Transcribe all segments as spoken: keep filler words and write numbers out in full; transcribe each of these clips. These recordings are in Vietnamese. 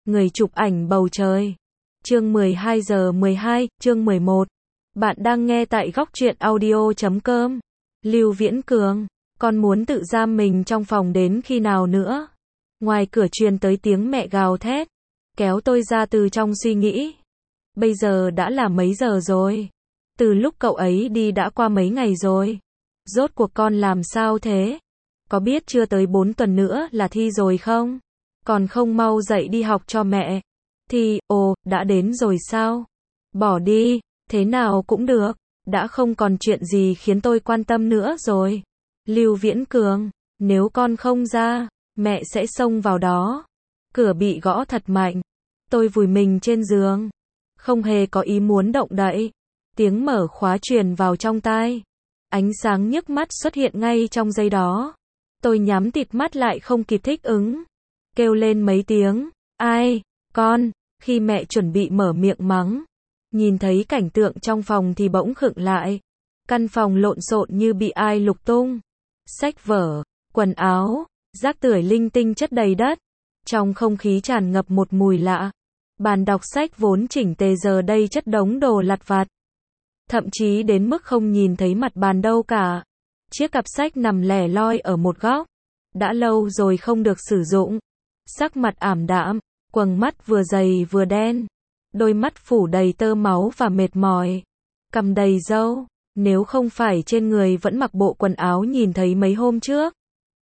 Người chụp ảnh bầu trời. Chương mười hai giờ mười hai, chương mười một. Bạn đang nghe tại góc truyện audio chấm com. Lưu Viễn Cường, con muốn tự giam mình trong phòng đến khi nào nữa? Ngoài cửa truyền tới tiếng mẹ gào thét, kéo tôi ra từ trong suy nghĩ. Bây giờ đã là mấy giờ rồi? Từ lúc cậu ấy đi đã qua mấy ngày rồi? Rốt cuộc con làm sao thế? Có biết chưa tới bốn tuần nữa là thi rồi không? Còn không mau dậy đi học cho mẹ. Thi, ồ, đã đến rồi sao? Bỏ đi, thế nào cũng được, đã không còn chuyện gì khiến tôi quan tâm nữa rồi. Lưu Viễn Cường, nếu con không ra, mẹ sẽ xông vào đó. Cửa bị gõ thật mạnh. Tôi vùi mình trên giường, không hề có ý muốn động đậy. Tiếng mở khóa truyền vào trong tai. Ánh sáng nhức mắt xuất hiện ngay trong giây đó. Tôi nhắm tịt mắt lại không kịp thích ứng. Kêu lên mấy tiếng, ai, con, khi mẹ chuẩn bị mở miệng mắng. Nhìn thấy cảnh tượng trong phòng thì bỗng khựng lại. Căn phòng lộn xộn như bị ai lục tung. Sách vở, quần áo, rác rưởi linh tinh chất đầy đất. Trong không khí tràn ngập một mùi lạ. Bàn đọc sách vốn chỉnh tề giờ đây chất đống đồ lặt vặt. Thậm chí đến mức không nhìn thấy mặt bàn đâu cả. Chiếc cặp sách nằm lẻ loi ở một góc. Đã lâu rồi không được sử dụng. Sắc mặt ảm đạm, quầng mắt vừa dày vừa đen. Đôi mắt phủ đầy tơ máu và mệt mỏi. Cằm đầy râu, nếu không phải trên người vẫn mặc bộ quần áo nhìn thấy mấy hôm trước.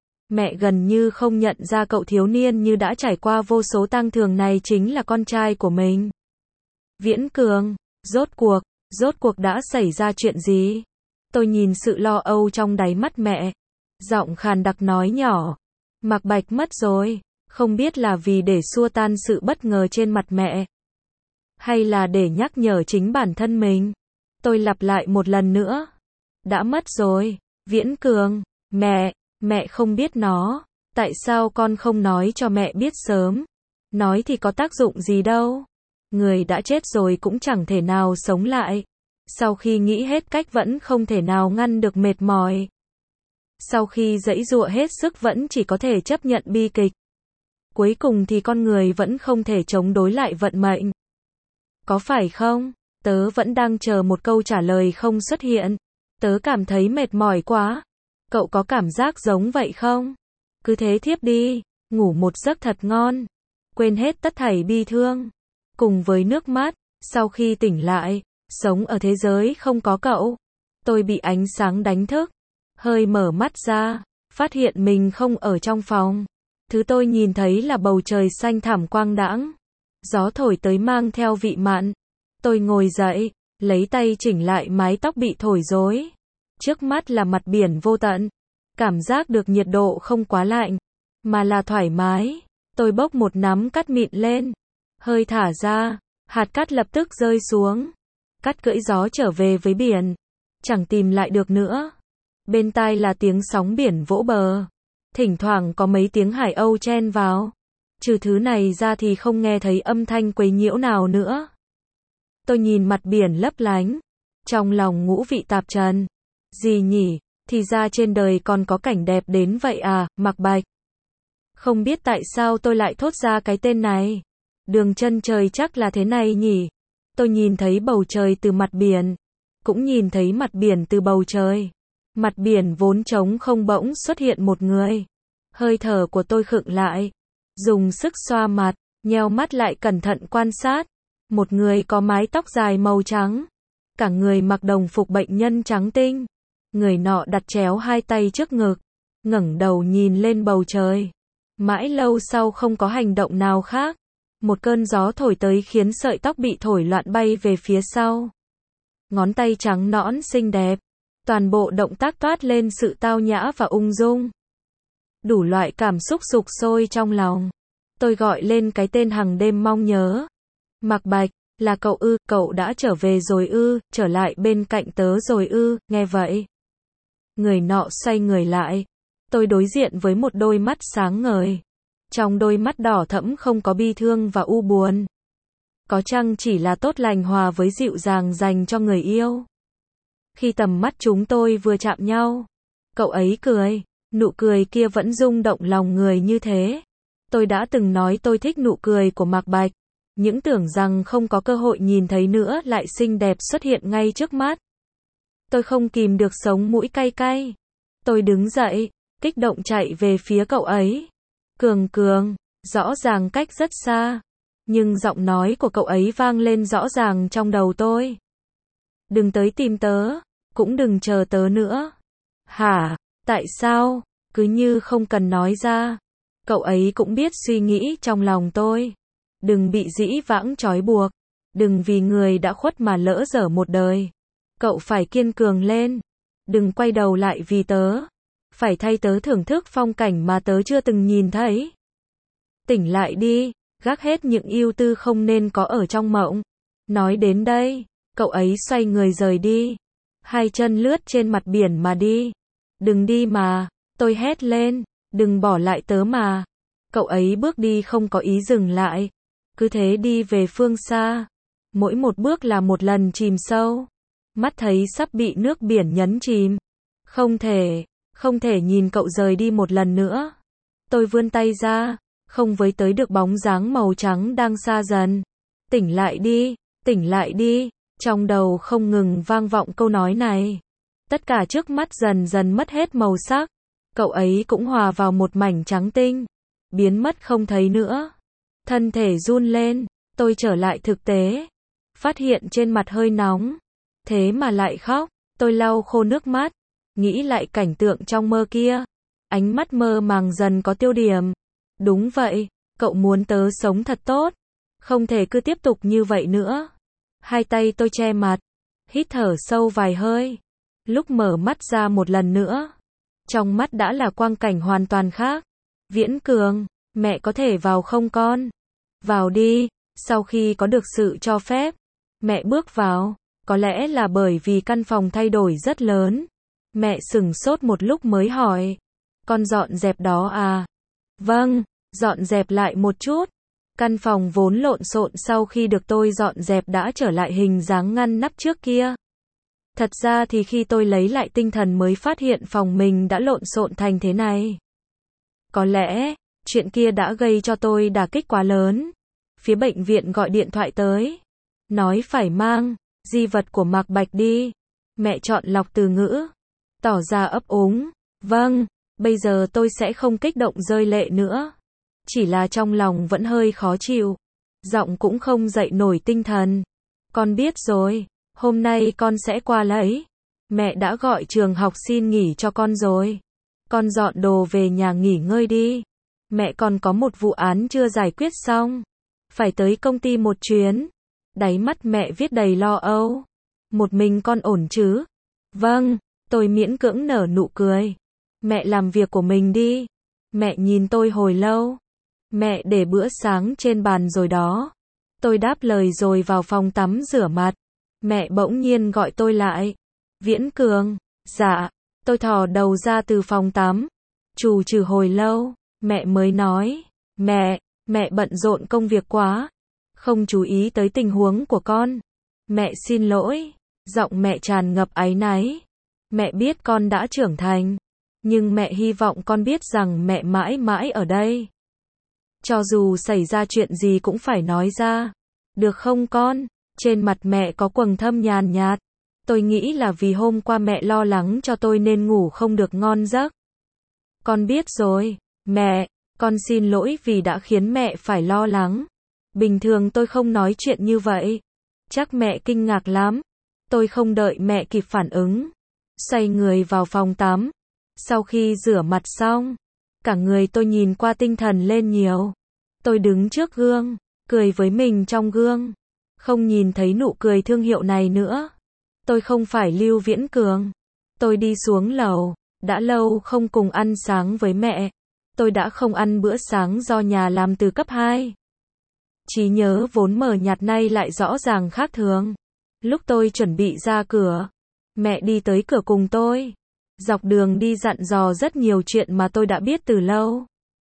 Mẹ gần như không nhận ra cậu thiếu niên như đã trải qua vô số tang thương này chính là con trai của mình. Viễn Cường, rốt cuộc, rốt cuộc đã xảy ra chuyện gì? Tôi nhìn sự lo âu trong đáy mắt mẹ. Giọng khàn đặc nói nhỏ. Mạc Bạch mất rồi. Không biết là vì để xua tan sự bất ngờ trên mặt mẹ, hay là để nhắc nhở chính bản thân mình. Tôi lặp lại một lần nữa. Đã mất rồi. Viễn Cường, mẹ, mẹ không biết nó. Tại sao con không nói cho mẹ biết sớm? Nói thì có tác dụng gì đâu. Người đã chết rồi cũng chẳng thể nào sống lại. Sau khi nghĩ hết cách vẫn không thể nào ngăn được mệt mỏi. Sau khi giãy giụa hết sức vẫn chỉ có thể chấp nhận bi kịch. Cuối cùng thì con người vẫn không thể chống đối lại vận mệnh. Có phải không? Tớ vẫn đang chờ một câu trả lời không xuất hiện. Tớ cảm thấy mệt mỏi quá. Cậu có cảm giác giống vậy không? Cứ thế thiếp đi, ngủ một giấc thật ngon. Quên hết tất thảy bi thương. Cùng với nước mắt, sau khi tỉnh lại, sống ở thế giới không có cậu. Tôi bị ánh sáng đánh thức. Hơi mở mắt ra, phát hiện mình không ở trong phòng. Thứ tôi nhìn thấy là bầu trời xanh thẳm quang đãng. Gió thổi tới mang theo vị mặn. Tôi ngồi dậy, lấy tay chỉnh lại mái tóc bị thổi rối. Trước mắt là mặt biển vô tận. Cảm giác được nhiệt độ không quá lạnh, mà là thoải mái. Tôi bốc một nắm cát mịn lên. Hơi thả ra, hạt cát lập tức rơi xuống. Cát cưỡi gió trở về với biển. Chẳng tìm lại được nữa. Bên tai là tiếng sóng biển vỗ bờ. Thỉnh thoảng có mấy tiếng hải âu chen vào. Trừ thứ này ra thì không nghe thấy âm thanh quấy nhiễu nào nữa. Tôi nhìn mặt biển lấp lánh. Trong lòng ngũ vị tạp trần. Gì nhỉ? Thì ra trên đời còn có cảnh đẹp đến vậy à, Mạc Bạch. Không biết tại sao tôi lại thốt ra cái tên này. Đường chân trời chắc là thế này nhỉ. Tôi nhìn thấy bầu trời từ mặt biển. Cũng nhìn thấy mặt biển từ bầu trời. Mặt biển vốn trống không bỗng xuất hiện một người. Hơi thở của tôi khựng lại. Dùng sức xoa mặt, nheo mắt lại cẩn thận quan sát. Một người có mái tóc dài màu trắng. Cả người mặc đồng phục bệnh nhân trắng tinh. Người nọ đặt chéo hai tay trước ngực. Ngẩng đầu nhìn lên bầu trời. Mãi lâu sau không có hành động nào khác. Một cơn gió thổi tới khiến sợi tóc bị thổi loạn bay về phía sau. Ngón tay trắng nõn xinh đẹp. Toàn bộ động tác toát lên sự tao nhã và ung dung. Đủ loại cảm xúc sục sôi trong lòng. Tôi gọi lên cái tên hằng đêm mong nhớ. Mạc Bạch, là cậu ư, cậu đã trở về rồi ư, trở lại bên cạnh tớ rồi ư, nghe vậy. Người nọ xoay người lại. Tôi đối diện với một đôi mắt sáng ngời. Trong đôi mắt đỏ thẫm không có bi thương và u buồn. Có chăng chỉ là tốt lành hòa với dịu dàng dành cho người yêu. Khi tầm mắt chúng tôi vừa chạm nhau, cậu ấy cười, nụ cười kia vẫn rung động lòng người như thế. Tôi đã từng nói tôi thích nụ cười của Mạc Bạch, những tưởng rằng không có cơ hội nhìn thấy nữa lại xinh đẹp xuất hiện ngay trước mắt. Tôi không kìm được sống mũi cay cay. Tôi đứng dậy, kích động chạy về phía cậu ấy. Cường Cường, rõ ràng cách rất xa, nhưng giọng nói của cậu ấy vang lên rõ ràng trong đầu tôi. Đừng tới tìm tớ, cũng đừng chờ tớ nữa. Hả, tại sao? Cứ như không cần nói ra. Cậu ấy cũng biết suy nghĩ trong lòng tôi. Đừng bị dĩ vãng trói buộc. Đừng vì người đã khuất mà lỡ dở một đời. Cậu phải kiên cường lên. Đừng quay đầu lại vì tớ. Phải thay tớ thưởng thức phong cảnh mà tớ chưa từng nhìn thấy. Tỉnh lại đi, gác hết những ưu tư không nên có ở trong mộng. Nói đến đây, cậu ấy xoay người rời đi. Hai chân lướt trên mặt biển mà đi. Đừng đi mà, tôi hét lên, đừng bỏ lại tớ mà. Cậu ấy bước đi không có ý dừng lại. Cứ thế đi về phương xa. Mỗi một bước là một lần chìm sâu. Mắt thấy sắp bị nước biển nhấn chìm. Không thể, không thể nhìn cậu rời đi một lần nữa. Tôi vươn tay ra, không với tới được bóng dáng màu trắng đang xa dần. Tỉnh lại đi, tỉnh lại đi. Trong đầu không ngừng vang vọng câu nói này. Tất cả trước mắt dần dần mất hết màu sắc. Cậu ấy cũng hòa vào một mảnh trắng tinh. Biến mất không thấy nữa. Thân thể run lên, tôi trở lại thực tế. Phát hiện trên mặt hơi nóng. Thế mà lại khóc, tôi lau khô nước mắt. Nghĩ lại cảnh tượng trong mơ kia. Ánh mắt mơ màng dần có tiêu điểm. Đúng vậy, cậu muốn tớ sống thật tốt. Không thể cứ tiếp tục như vậy nữa. Hai tay tôi che mặt. Hít thở sâu vài hơi. Lúc mở mắt ra một lần nữa. Trong mắt đã là quang cảnh hoàn toàn khác. Viễn Cường, mẹ có thể vào không con? Vào đi. Sau khi có được sự cho phép, mẹ bước vào. Có lẽ là bởi vì căn phòng thay đổi rất lớn. Mẹ sửng sốt một lúc mới hỏi. Con dọn dẹp đó à? Vâng, dọn dẹp lại một chút. Căn phòng vốn lộn xộn sau khi được tôi dọn dẹp đã trở lại hình dáng ngăn nắp trước kia. Thật ra thì khi tôi lấy lại tinh thần mới phát hiện phòng mình đã lộn xộn thành thế này. Có lẽ, chuyện kia đã gây cho tôi đả kích quá lớn. Phía bệnh viện gọi điện thoại tới. Nói phải mang di vật của Mạc Bạch đi. Mẹ chọn lọc từ ngữ. Tỏ ra ấp úng. Vâng, bây giờ tôi sẽ không kích động rơi lệ nữa. Chỉ là trong lòng vẫn hơi khó chịu. Giọng cũng không dậy nổi tinh thần. Con biết rồi, hôm nay con sẽ qua lấy. Mẹ đã gọi trường học xin nghỉ cho con rồi. Con dọn đồ về nhà nghỉ ngơi đi. Mẹ còn có một vụ án chưa giải quyết xong. Phải tới công ty một chuyến. Đáy mắt mẹ viết đầy lo âu. Một mình con ổn chứ? Vâng, tôi miễn cưỡng nở nụ cười. Mẹ làm việc của mình đi. Mẹ nhìn tôi hồi lâu. Mẹ để bữa sáng trên bàn rồi đó. Tôi đáp lời rồi vào phòng tắm rửa mặt. Mẹ bỗng nhiên gọi tôi lại. Viễn Cường, dạ. Tôi thò đầu ra từ phòng tắm. Trù trừ hồi lâu, mẹ mới nói. Mẹ, mẹ bận rộn công việc quá. Không chú ý tới tình huống của con. Mẹ xin lỗi. Giọng mẹ tràn ngập áy náy. Mẹ biết con đã trưởng thành. Nhưng mẹ hy vọng con biết rằng mẹ mãi mãi ở đây. Cho dù xảy ra chuyện gì cũng phải nói ra. Được không con? Trên mặt mẹ có quầng thâm nhàn nhạt. Tôi nghĩ là vì hôm qua mẹ lo lắng cho tôi nên ngủ không được ngon giấc. Con biết rồi, mẹ, con xin lỗi vì đã khiến mẹ phải lo lắng. Bình thường tôi không nói chuyện như vậy. Chắc mẹ kinh ngạc lắm. Tôi không đợi mẹ kịp phản ứng. Xoay người vào phòng tắm. Sau khi rửa mặt xong, cả người tôi nhìn qua tinh thần lên nhiều. Tôi đứng trước gương, cười với mình trong gương. Không nhìn thấy nụ cười thương hiệu này nữa. Tôi không phải Lưu Viễn Cường. Tôi đi xuống lầu. Đã lâu không cùng ăn sáng với mẹ. Tôi đã không ăn bữa sáng do nhà làm từ cấp hai. Trí nhớ vốn mờ nhạt nay lại rõ ràng khác thường. Lúc tôi chuẩn bị ra cửa, mẹ đi tới cửa cùng tôi. Dọc đường đi dặn dò rất nhiều chuyện mà tôi đã biết từ lâu.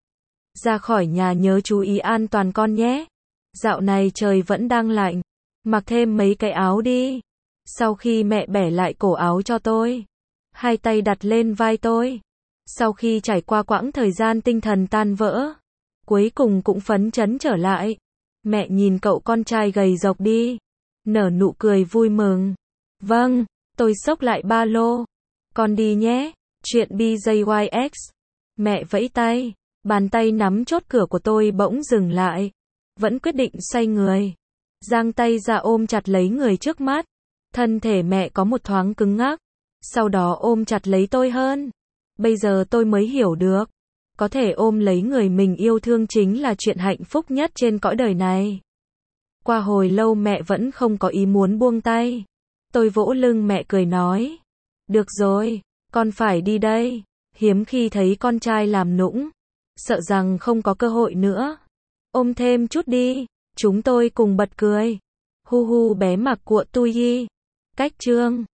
Ra khỏi nhà nhớ chú ý an toàn con nhé. Dạo này trời vẫn đang lạnh. Mặc thêm mấy cái áo đi. Sau khi mẹ bẻ lại cổ áo cho tôi, hai tay đặt lên vai tôi. Sau khi trải qua quãng thời gian tinh thần tan vỡ, cuối cùng cũng phấn chấn trở lại. Mẹ nhìn cậu con trai gầy rộc đi, nở nụ cười vui mừng. Vâng, tôi xốc lại ba lô. Con đi nhé. Chuyện B J Y X. Mẹ vẫy tay, bàn tay nắm chốt cửa của tôi bỗng dừng lại. Vẫn quyết định xoay người, giang tay ra ôm chặt lấy người trước mắt. Thân thể mẹ có một thoáng cứng ngắc, sau đó ôm chặt lấy tôi hơn. Bây giờ tôi mới hiểu được, có thể ôm lấy người mình yêu thương chính là chuyện hạnh phúc nhất trên cõi đời này. Qua hồi lâu mẹ vẫn không có ý muốn buông tay. Tôi vỗ lưng mẹ cười nói, được rồi, con phải đi đây. Hiếm khi thấy con trai làm nũng, sợ rằng không có cơ hội nữa. Ôm thêm chút đi. Chúng tôi cùng bật cười. Hu hu bé mặc cuộn tui y. Cách chương